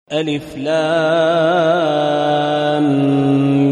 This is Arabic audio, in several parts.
ألف لام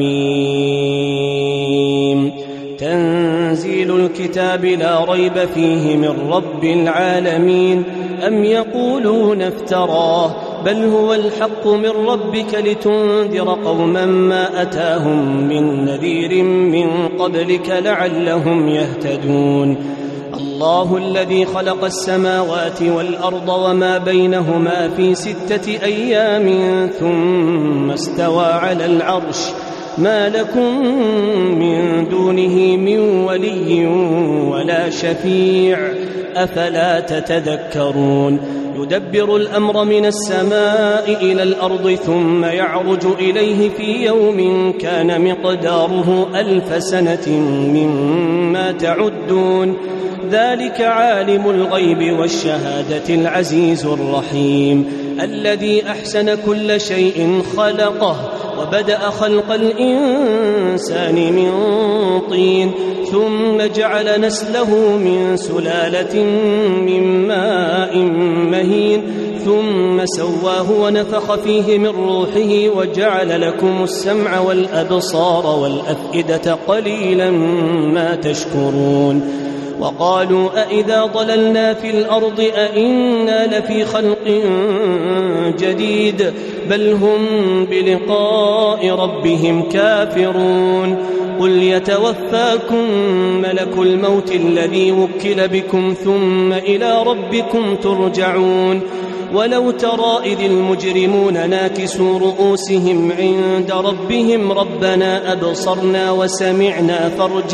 ميم. تنزيل الكتاب لا ريب فيه من رب العالمين. أم يقولون افتراه بل هو الحق من ربك لتنذر قوما ما أتاهم من نذير من قبلك لعلهم يهتدون. الله الذي خلق السماوات والأرض وما بينهما في 6 أيام ثم استوى على العرش ما لكم من دونه من ولي ولا شفيع أفلا تتذكرون. يدبر الأمر من السماء إلى الأرض ثم يعرج إليه في يوم كان مقداره 1000 سنة مما تعدون. ذلك عالم الغيب والشهادة العزيز الرحيم الذي أحسن كل شيء خلقه وبدأ خلق الإنسان من طين ثم جعل نسله من سلالة من ماء مهين ثم سواه ونفخ فيه من روحه وجعل لكم السمع والأبصار والأفئدة قليلا ما تشكرون. وقالوا أئذا ضللنا في الأرض أئنا لفي خلق جديد بل هم بلقاء ربهم كافرون. قل يتوفاكم ملك الموت الذي وكل بكم ثم إلى ربكم ترجعون. ولو ترى إذ المجرمون ناكسوا رؤوسهم عند ربهم ربنا أبصرنا وسمعنا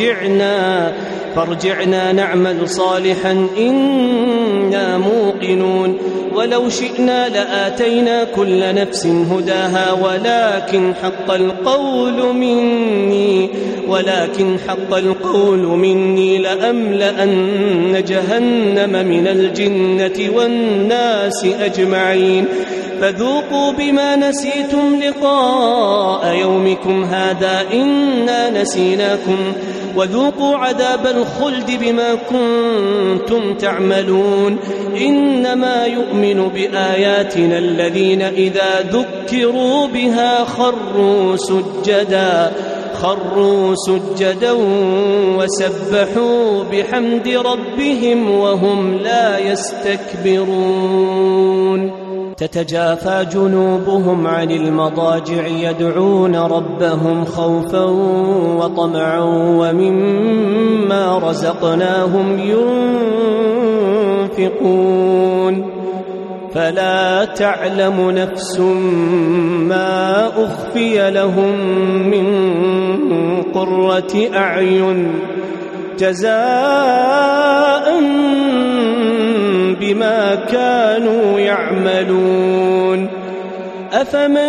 فارجعنا نعمل صالحا إنا موقنون. ولو شئنا لآتينا كل نفس هداها ولكن حق القول مني لأملأن جهنم من الجنة والناس أجمعين. فذوقوا بما نسيتم لقاء يومكم هذا إنا نسيناكم وذوقوا عذاب الخلد بما كنتم تعملون. إنما يؤمن بآياتنا الذين إذا ذكروا بها خروا سجدا وسبحوا بحمد ربهم وهم لا يستكبرون. تتجافى جنوبهم عن المضاجع يدعون ربهم خوفا وطمعا ومما رزقناهم ينفقون. فلا تعلم نفس ما أخفي لهم من قرة أعين جزاء بما كانوا يعملون. أفمن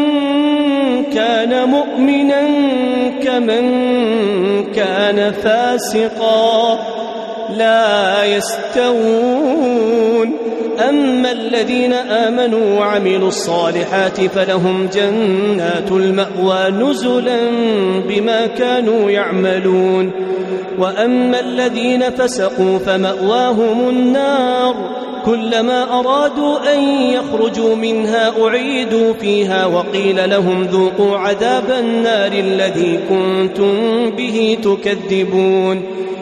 كان مؤمنا كمن كان فاسقا لا يستوون. أما الذين آمنوا وعملوا الصالحات فلهم جنات المأوى نزلا بما كانوا يعملون. وأما الذين فسقوا فمأواهم النار كلما أرادوا أن يخرجوا منها أعيدوا فيها وقيل لهم ذوقوا عذاب النار الذي كنتم به تكذبون.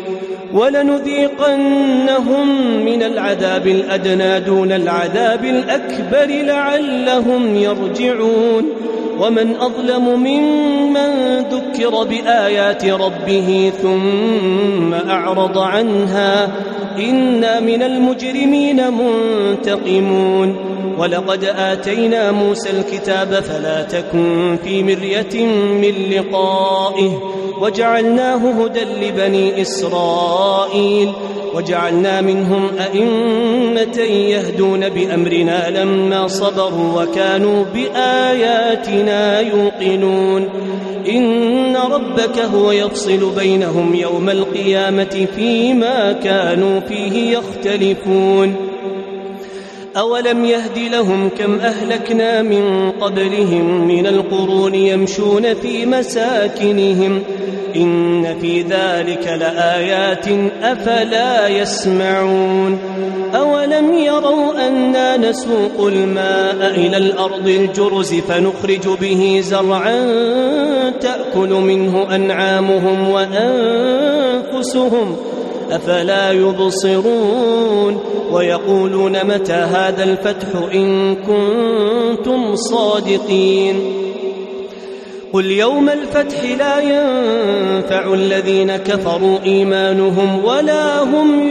ولنذيقنهم من العذاب الأدنى دون العذاب الأكبر لعلهم يرجعون. ومن أظلم ممن ذكر بآيات ربه ثم أعرض عنها إنا من المجرمين منتقمون. ولقد آتينا موسى الكتاب فلا تكن في مرية من لقائه وجعلناه هدى لبني إسرائيل وجعلنا منهم أئمة يهدون بأمرنا لما صبروا وكانوا بآياتنا يوقنون. إن ربك هو يفصل بينهم يوم القيامة فيما كانوا فيه يختلفون. أولم يهد لهم كم أهلكنا من قبلهم من القرون يمشون في مساكنهم إن في ذلك لآيات أفلا يسمعون أولم يروا أنا نسوق الماء إلى الأرض الجرز فنخرج به زرعا تأكل منه أنعامهم وأنفسهم أفلا يبصرون ويقولون متى هذا الفتح إن كنتم صادقين قل يوم الفتح لا ينفع الذين كفروا إيمانهم ولا هم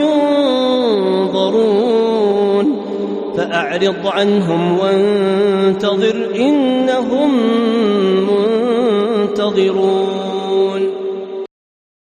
ينظرون فأعرض عنهم وانتظر إنهم منتظرون